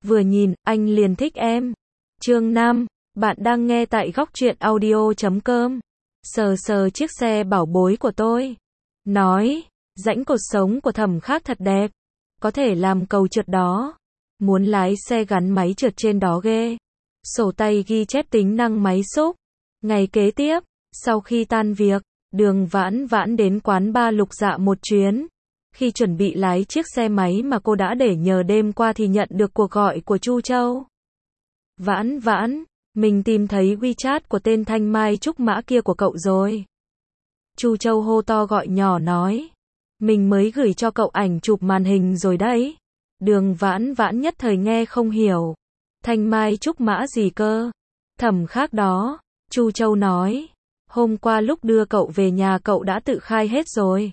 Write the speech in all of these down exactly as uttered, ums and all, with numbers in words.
Vừa nhìn, anh liền thích em. Chương năm. Bạn đang nghe tại góc truyện audio chấm com. Sờ sờ chiếc xe bảo bối của tôi. Nói, rãnh cột sống của Thẩm Khác thật đẹp. Có thể làm cầu trượt đó. Muốn lái xe gắn máy trượt trên đó ghê. Sổ tay ghi chép tính năng máy xúc. Ngày kế tiếp, sau khi tan việc, Đường Vãn Vãn đến quán bar Lục Dạ một chuyến. Khi chuẩn bị lái chiếc xe máy mà cô đã để nhờ đêm qua thì nhận được cuộc gọi của Chu Châu. Vãn Vãn, mình tìm thấy WeChat của tên Thanh Mai Trúc Mã kia của cậu rồi. Chu Châu hô to gọi nhỏ nói. Mình mới gửi cho cậu ảnh chụp màn hình rồi đấy. Đường Vãn Vãn nhất thời nghe không hiểu. Thanh Mai Trúc Mã gì cơ? Thẩm Khác đó. Chu Châu nói. Hôm qua lúc đưa cậu về nhà cậu đã tự khai hết rồi.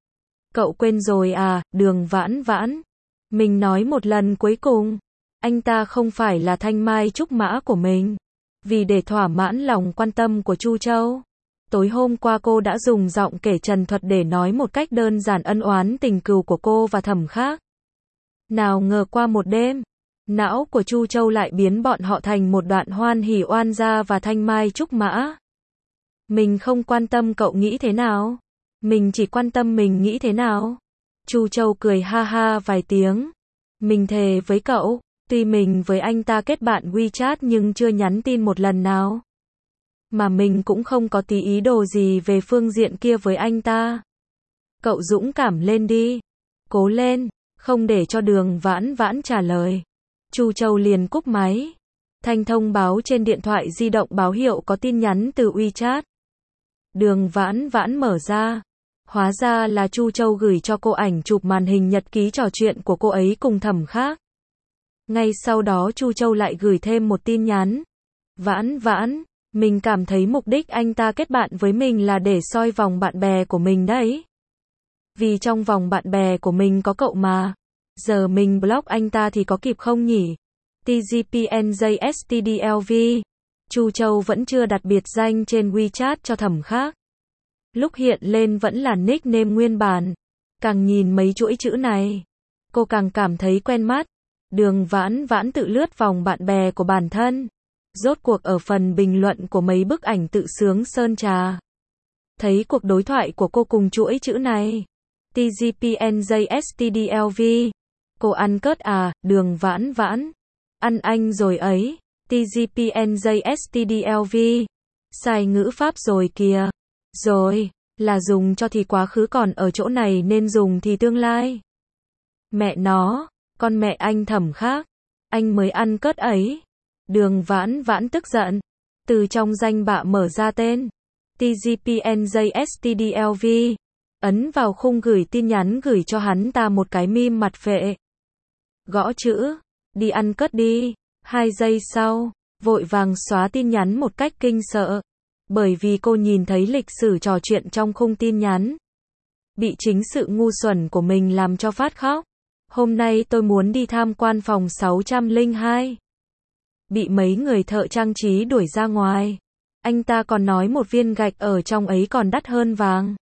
Cậu quên rồi à, Đường Vãn Vãn. Mình nói một lần cuối cùng. Anh ta không phải là Thanh Mai Trúc Mã của mình. Vì để thỏa mãn lòng quan tâm của Chu Châu. Tối hôm qua cô đã dùng giọng kể trần thuật để nói một cách đơn giản ân oán tình cừu của cô và Thẩm Khác. Nào ngờ qua một đêm, não của Chu Châu lại biến bọn họ thành một đoạn hoan hỉ oan gia và Thanh Mai Trúc Mã. Mình không quan tâm cậu nghĩ thế nào. Mình chỉ quan tâm mình nghĩ thế nào. Chu Châu cười ha ha vài tiếng. Mình thề với cậu, tuy mình với anh ta kết bạn WeChat nhưng chưa nhắn tin một lần nào. Mà mình cũng không có tí ý đồ gì về phương diện kia với anh ta. Cậu dũng cảm lên đi. Cố lên, không để cho Đường Vãn Vãn trả lời. Chu Châu liền cúp máy. Thanh thông báo trên điện thoại di động báo hiệu có tin nhắn từ WeChat. Đường Vãn Vãn mở ra. Hóa ra là Chu Châu gửi cho cô ảnh chụp màn hình nhật ký trò chuyện của cô ấy cùng Thẩm Khác. Ngay sau đó Chu Châu lại gửi thêm một tin nhắn. Vãn Vãn, mình cảm thấy mục đích anh ta kết bạn với mình là để soi vòng bạn bè của mình đấy. Vì trong vòng bạn bè của mình có cậu mà. Giờ mình block anh ta thì có kịp không nhỉ? tê giê pê en jay ét tê đê lờ vê. Chu Châu vẫn chưa đặt biệt danh trên WeChat cho Thẩm Khác. Lúc hiện lên vẫn là nickname nguyên bản. Càng nhìn mấy chuỗi chữ này, cô càng cảm thấy quen mắt. Đường Vãn Vãn tự lướt vòng bạn bè của bản thân. Rốt cuộc ở phần bình luận của mấy bức ảnh tự sướng sơn trà. Thấy cuộc đối thoại của cô cùng chuỗi chữ này. tê giê pê en jay ét tê đê lờ vê. Cô ăn cớt à, Đường Vãn Vãn. Ăn anh rồi ấy. tê giê pê en jay ét tê đê lờ vê. Sai ngữ pháp rồi kìa. Rồi, là dùng cho thì quá khứ còn ở chỗ này nên dùng thì tương lai. Mẹ nó, con mẹ anh Thẩm Khác. Anh mới ăn cớt ấy. Đường Vãn Vãn tức giận. Từ trong danh bạ mở ra tên. tê giê pê en jay ét tê đê lờ vê. Ấn vào khung gửi tin nhắn gửi cho hắn ta một cái meme mặt phệ. Gõ chữ. Đi ăn cớt đi. Hai giây sau, vội vàng xóa tin nhắn một cách kinh sợ. Bởi vì cô nhìn thấy lịch sử trò chuyện trong khung tin nhắn. Bị chính sự ngu xuẩn của mình làm cho phát khóc. Hôm nay tôi muốn đi tham quan phòng sáu trăm lẻ hai. Bị mấy người thợ trang trí đuổi ra ngoài. Anh ta còn nói một viên gạch ở trong ấy còn đắt hơn vàng.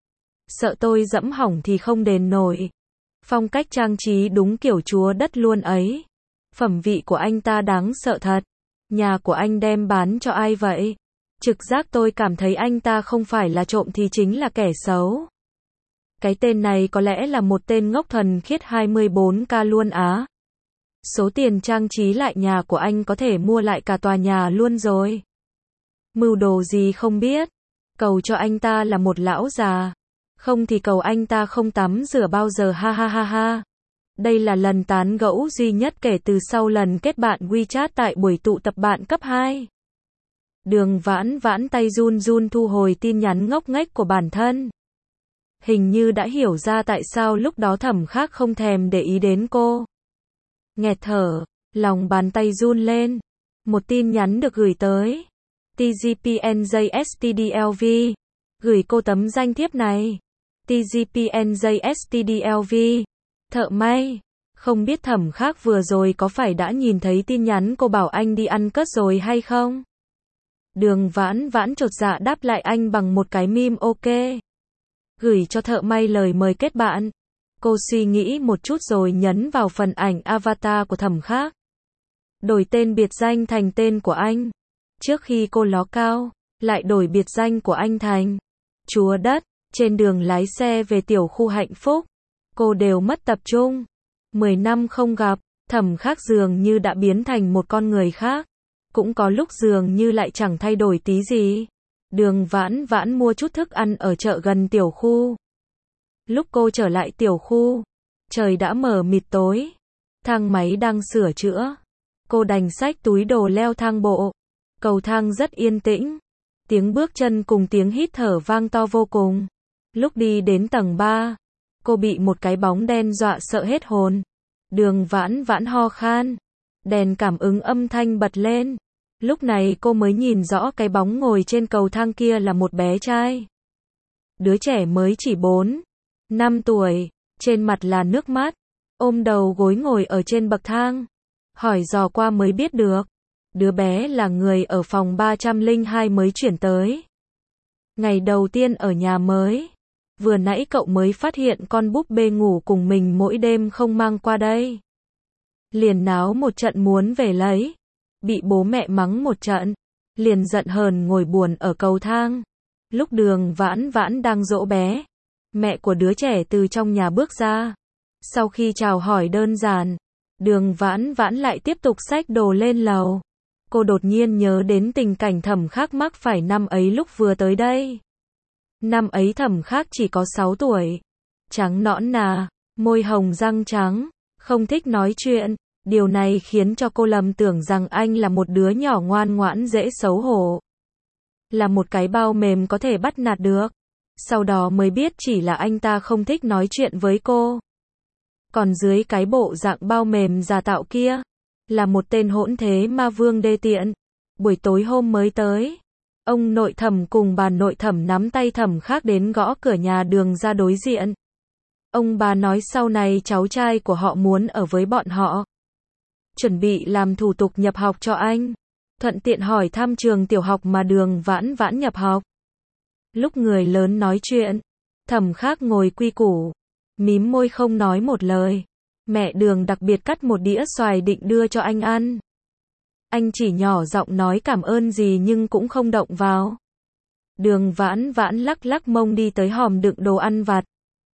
Sợ tôi dẫm hỏng thì không đền nổi. Phong cách trang trí đúng kiểu chúa đất luôn ấy. Phẩm vị của anh ta đáng sợ thật. Nhà của anh đem bán cho ai vậy? Trực giác tôi cảm thấy anh ta không phải là trộm thì chính là kẻ xấu. Cái tên này có lẽ là một tên ngốc thuần khiết hai mươi bốn ca luôn á. Số tiền trang trí lại nhà của anh có thể mua lại cả tòa nhà luôn rồi. Mưu đồ gì không biết. Cầu cho anh ta là một lão già. Không thì cầu anh ta không tắm rửa bao giờ ha ha ha ha. Đây là lần tán gẫu duy nhất kể từ sau lần kết bạn WeChat tại buổi tụ tập bạn cấp hai. Đường Vãn Vãn tay run run thu hồi tin nhắn ngốc nghếch của bản thân. Hình như đã hiểu ra tại sao lúc đó Thẩm Khác không thèm để ý đến cô. Nghẹt thở, lòng bàn tay run lên. Một tin nhắn được gửi tới. tê giê pê en jay ét tê đê lờ vê. Gửi cô tấm danh thiếp này. tê giê pê en jay ét tê đê lờ vê. Thợ may. Không biết Thẩm Khác vừa rồi có phải đã nhìn thấy tin nhắn cô bảo anh đi ăn cất rồi hay không? Đường Vãn Vãn chột dạ đáp lại anh bằng một cái meme ok. Gửi cho thợ may lời mời kết bạn. Cô suy nghĩ một chút rồi nhấn vào phần ảnh avatar của Thẩm Khác. đổi tên biệt danh thành tên của anh. Trước khi cô ló cao, lại đổi biệt danh của anh thành Chúa Đất. Trên đường lái xe về tiểu khu hạnh phúc, cô đều mất tập trung. Mười năm không gặp, Thẩm Khắc dường như đã biến thành một con người khác. Cũng có lúc dường như lại chẳng thay đổi tí gì. Đường Vãn Vãn mua chút thức ăn ở chợ gần tiểu khu. Lúc cô trở lại tiểu khu, trời đã mờ mịt tối. Thang máy đang sửa chữa. Cô đành xách túi đồ leo thang bộ. Cầu thang rất yên tĩnh. Tiếng bước chân cùng tiếng hít thở vang to vô cùng. Lúc đi đến tầng ba, cô bị một cái bóng đen dọa sợ hết hồn. Đường Vãn Vãn ho khan. Đèn cảm ứng âm thanh bật lên. Lúc này cô mới nhìn rõ cái bóng ngồi trên cầu thang kia là một bé trai. Đứa trẻ mới chỉ bốn, năm tuổi, trên mặt là nước mắt, ôm đầu gối ngồi ở trên bậc thang. Hỏi dò qua mới biết được, đứa bé là người ở phòng ba trăm lẻ hai mới chuyển tới. Ngày đầu tiên ở nhà mới, vừa nãy cậu mới phát hiện con búp bê ngủ cùng mình mỗi đêm không mang qua đây. Liền náo một trận muốn về lấy. Bị bố mẹ mắng một trận, liền giận hờn ngồi buồn ở cầu thang. Lúc Đường Vãn Vãn đang dỗ bé, mẹ của đứa trẻ từ trong nhà bước ra. Sau khi chào hỏi đơn giản, Đường Vãn Vãn lại tiếp tục xách đồ lên lầu. Cô đột nhiên nhớ đến tình cảnh Thẩm Khắc mắc phải năm ấy lúc vừa tới đây. Năm ấy Thẩm Khắc chỉ có sáu tuổi, trắng nõn nà, môi hồng răng trắng, không thích nói chuyện. Điều này khiến cho cô lầm tưởng rằng anh là một đứa nhỏ ngoan ngoãn dễ xấu hổ. Là một cái bao mềm có thể bắt nạt được. Sau đó mới biết chỉ là anh ta không thích nói chuyện với cô. Còn dưới cái bộ dạng bao mềm giả tạo kia, là một tên hỗn thế ma vương đê tiện. Buổi tối hôm mới tới, ông nội Thẩm cùng bà nội Thẩm nắm tay Thẩm Khắc đến gõ cửa nhà Đường ra đối diện. Ông bà nói sau này cháu trai của họ muốn ở với bọn họ. Chuẩn bị làm thủ tục nhập học cho anh. Thuận tiện hỏi thăm trường tiểu học mà Đường Vãn Vãn nhập học. Lúc người lớn nói chuyện, Thẩm Khắc ngồi quy củ, mím môi không nói một lời. Mẹ Đường đặc biệt cắt một đĩa xoài định đưa cho anh ăn. Anh chỉ nhỏ giọng nói cảm ơn gì nhưng cũng không động vào. Đường Vãn Vãn lắc lắc mông đi tới hòm đựng đồ ăn vặt.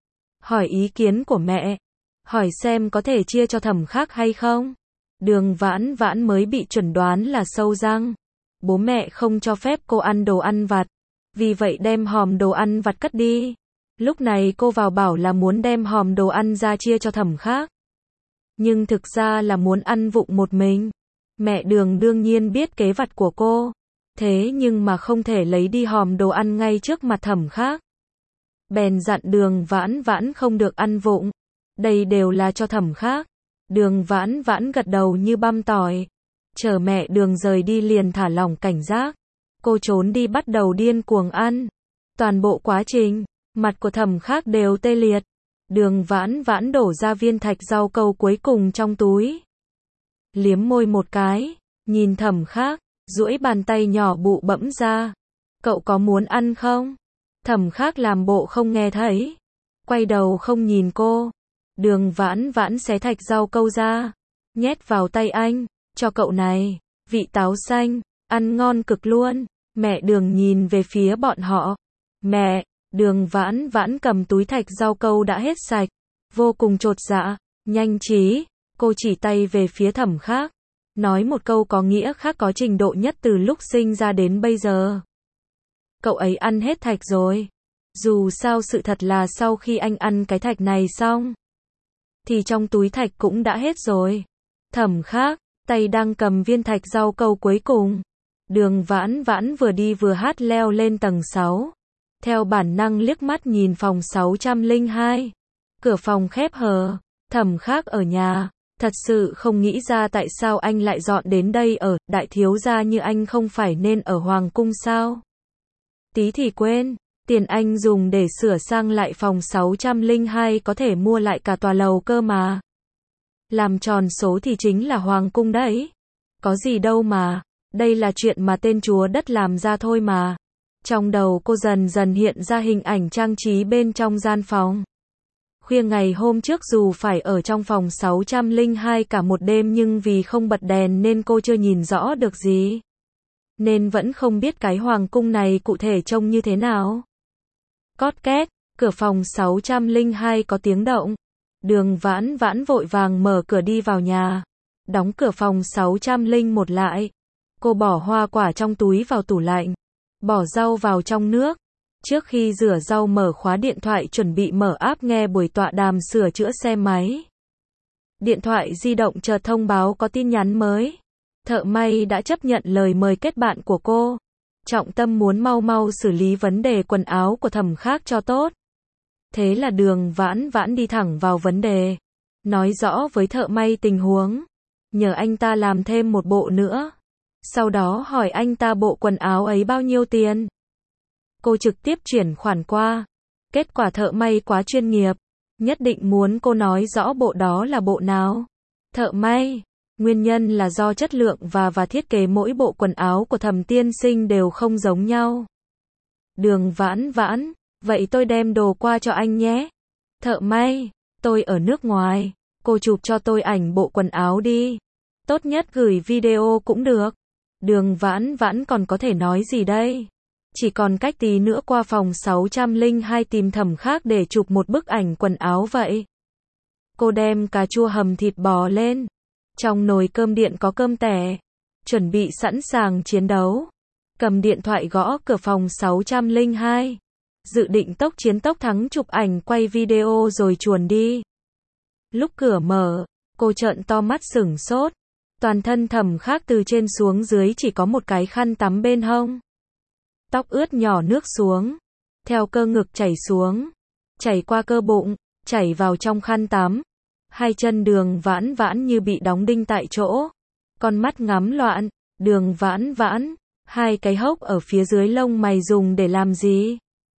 Hỏi ý kiến của mẹ. Hỏi xem có thể chia cho Thẩm Khắc hay không. Đường Vãn Vãn mới bị chuẩn đoán là sâu răng. Bố mẹ không cho phép cô ăn đồ ăn vặt. Vì vậy đem hòm đồ ăn vặt cất đi. Lúc này cô vào bảo là muốn đem hòm đồ ăn ra chia cho Thẩm Khắc. Nhưng thực ra là muốn ăn vụng một mình. Mẹ Đường đương nhiên biết kế vặt của cô. Thế nhưng mà không thể lấy đi hòm đồ ăn ngay trước mặt Thẩm Khắc. Bèn dặn Đường Vãn Vãn không được ăn vụng. Đây đều là cho Thẩm Khắc. Đường Vãn Vãn gật đầu như băm tỏi. Chờ mẹ Đường rời đi liền thả lỏng cảnh giác. Cô trốn đi bắt đầu điên cuồng ăn. Toàn bộ quá trình, mặt của Thẩm Khắc đều tê liệt. Đường Vãn Vãn đổ ra viên thạch rau câu cuối cùng trong túi. Liếm môi một cái, nhìn Thẩm Khắc, duỗi bàn tay nhỏ bụ bẫm ra. Cậu có muốn ăn không? Thẩm Khắc làm bộ không nghe thấy. Quay đầu không nhìn cô. Đường Vãn Vãn xé thạch rau câu ra, nhét vào tay anh, cho cậu này, vị táo xanh, ăn ngon cực luôn. Mẹ Đường nhìn về phía bọn họ. Mẹ, Đường Vãn Vãn cầm túi thạch rau câu đã hết sạch, vô cùng chột dạ, nhanh trí, cô chỉ tay về phía Thẩm Khắc, nói một câu có nghĩa khác có trình độ nhất từ lúc sinh ra đến bây giờ. Cậu ấy ăn hết thạch rồi. Dù sao sự thật là sau khi anh ăn cái thạch này xong, thì trong túi thạch cũng đã hết rồi. Thẩm Khắc, tay đang cầm viên thạch rau câu cuối cùng. Đường Vãn Vãn vừa đi vừa hát leo lên tầng sáu. Theo bản năng liếc mắt nhìn phòng sáu trăm lẻ hai. Cửa phòng khép hờ. Thẩm Khắc ở nhà. Thật sự không nghĩ ra tại sao anh lại dọn đến đây ở. Đại thiếu gia như anh không phải nên ở Hoàng cung sao? Tí thì quên. Tiền anh dùng để sửa sang lại phòng sáu trăm lẻ hai có thể mua lại cả tòa lầu cơ mà. Làm tròn số thì chính là Hoàng cung đấy. Có gì đâu mà. Đây là chuyện mà tên chúa đất làm ra thôi mà. Trong đầu cô dần dần hiện ra hình ảnh trang trí bên trong gian phòng. Khuya ngày hôm trước dù phải ở trong phòng sáu trăm lẻ hai cả một đêm nhưng vì không bật đèn nên cô chưa nhìn rõ được gì. Nên vẫn không biết cái hoàng cung này cụ thể trông như thế nào. Cót két, cửa phòng sáu trăm lẻ hai có tiếng động. Đường Vãn Vãn vội vàng mở cửa đi vào nhà. Đóng cửa phòng sáu trăm lẻ một lại. Cô bỏ hoa quả trong túi vào tủ lạnh. Bỏ rau vào trong nước. Trước khi rửa rau mở khóa điện thoại chuẩn bị mở app nghe buổi tọa đàm sửa chữa xe máy. Điện thoại di động chợt thông báo có tin nhắn mới. Thợ may đã chấp nhận lời mời kết bạn của cô. Trọng tâm muốn mau mau xử lý vấn đề quần áo của Thẩm Khác cho tốt. Thế là Đường Vãn Vãn đi thẳng vào vấn đề. Nói rõ với thợ may tình huống. Nhờ anh ta làm thêm một bộ nữa. Sau đó hỏi anh ta bộ quần áo ấy bao nhiêu tiền. Cô trực tiếp chuyển khoản qua. Kết quả thợ may quá chuyên nghiệp. Nhất định muốn cô nói rõ bộ đó là bộ nào. Thợ may. Nguyên nhân là do chất lượng và và thiết kế mỗi bộ quần áo của Thẩm tiên sinh đều không giống nhau. Đường Vãn Vãn. Vậy tôi đem đồ qua cho anh nhé. Thợ may. Tôi ở nước ngoài. Cô chụp cho tôi ảnh bộ quần áo đi. Tốt nhất gửi video cũng được. Đường Vãn Vãn còn có thể nói gì đây? Chỉ còn cách tí nữa qua phòng sáu trăm lẻ hai tìm Thẩm Khác để chụp một bức ảnh quần áo vậy. Cô đem cà chua hầm thịt bò lên. Trong nồi cơm điện có cơm tẻ. Chuẩn bị sẵn sàng chiến đấu. Cầm điện thoại gõ cửa phòng sáu trăm lẻ hai. Dự định tốc chiến tốc thắng chụp ảnh quay video rồi chuồn đi. Lúc cửa mở, cô trợn to mắt sửng sốt. Toàn thân Thẩm Khác từ trên xuống dưới chỉ có một cái khăn tắm bên hông. Tóc ướt nhỏ nước xuống. Theo cơ ngực chảy xuống. Chảy qua cơ bụng. Chảy vào trong khăn tắm. Hai chân Đường Vãn Vãn như bị đóng đinh tại chỗ. Con mắt ngắm loạn. Đường Vãn Vãn. Hai cái hốc ở phía dưới lông mày dùng để làm gì?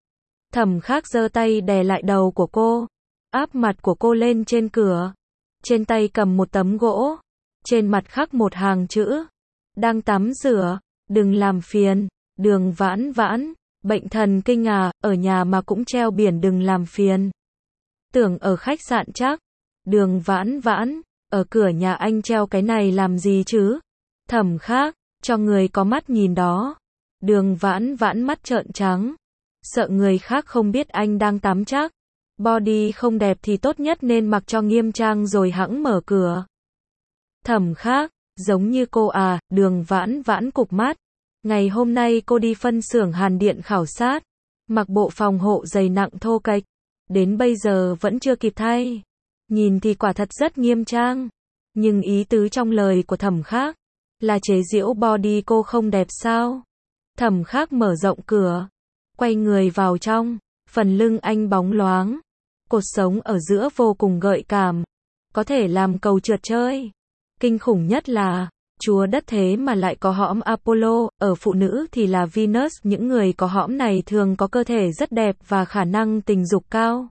Thẩm Khác giơ tay đè lại đầu của cô. Áp mặt của cô lên trên cửa. Trên tay cầm một tấm gỗ. Trên mặt khắc một hàng chữ. Đang tắm rửa. Đừng làm phiền. Đường Vãn Vãn. Bệnh thần kinh à, ở nhà mà cũng treo biển đừng làm phiền. Tưởng ở khách sạn chắc. Đường Vãn Vãn. Ở cửa nhà anh treo cái này làm gì chứ? Thẩm Khác. Cho người có mắt nhìn đó. Đường Vãn Vãn mắt trợn trắng. Sợ người khác không biết anh đang tắm chắc. Body không đẹp thì tốt nhất nên mặc cho nghiêm trang rồi hẵng mở cửa. Thẩm Khác. Giống như cô à, Đường Vãn Vãn cụp mắt. Ngày hôm nay cô đi phân xưởng Hàn Điện khảo sát. Mặc bộ phòng hộ dày nặng thô kệch. Đến bây giờ vẫn chưa kịp thay. Nhìn thì quả thật rất nghiêm trang. Nhưng ý tứ trong lời của Thẩm Khác. Là chế giễu body cô không đẹp sao? Thẩm Khác mở rộng cửa. Quay người vào trong. Phần lưng anh bóng loáng. Cột sống ở giữa vô cùng gợi cảm. Có thể làm cầu trượt chơi. Kinh khủng nhất là, chúa đất thế mà lại có hõm Apollo, ở phụ nữ thì là Venus. Những người có hõm này thường có cơ thể rất đẹp và khả năng tình dục cao.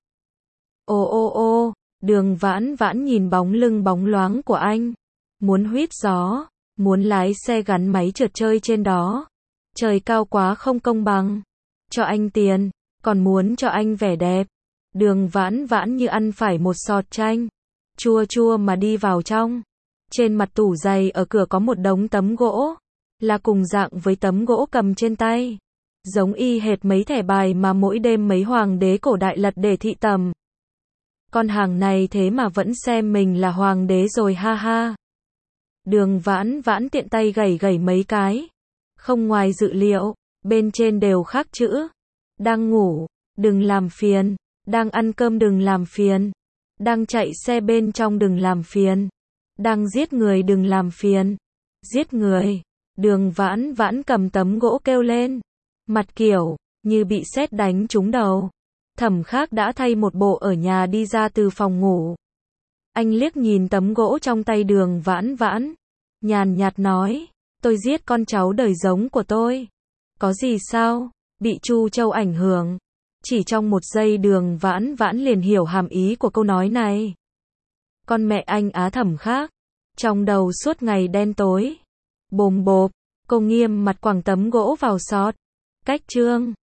Ô ô ô, Đường Vãn Vãn nhìn bóng lưng bóng loáng của anh. Muốn huýt gió, muốn lái xe gắn máy trượt chơi trên đó. Trời cao quá không công bằng. Cho anh tiền, còn muốn cho anh vẻ đẹp. Đường Vãn Vãn như ăn phải một sọt chanh. Chua chua mà đi vào trong. Trên mặt tủ giày ở cửa có một đống tấm gỗ. Là cùng dạng với tấm gỗ cầm trên tay. Giống y hệt mấy thẻ bài mà mỗi đêm mấy hoàng đế cổ đại lật để thị tầm. Con hàng này thế mà vẫn xem mình là hoàng đế rồi ha ha. Đường Vãn Vãn tiện tay gẩy gẩy mấy cái. Không ngoài dự liệu, bên trên đều khắc chữ. Đang ngủ, đừng làm phiền. Đang ăn cơm đừng làm phiền. Đang chạy xe bên trong đừng làm phiền. Đang giết người đừng làm phiền. Giết người. Đường Vãn Vãn cầm tấm gỗ kêu lên. Mặt kiểu, như bị sét đánh trúng đầu. Thẩm Khác đã thay một bộ ở nhà đi ra từ phòng ngủ. Anh liếc nhìn tấm gỗ trong tay Đường Vãn Vãn. Nhàn nhạt nói, tôi giết con cháu đời giống của tôi. Có gì sao? Bị Chu Châu ảnh hưởng. Chỉ trong một giây Đường Vãn Vãn liền hiểu hàm ý của câu nói này. Con mẹ anh á Thẩm Khác. Trong đầu suốt ngày đen tối. Bồm bộp, cô nghiêm mặt quẳng tấm gỗ vào sọt. Cách chương.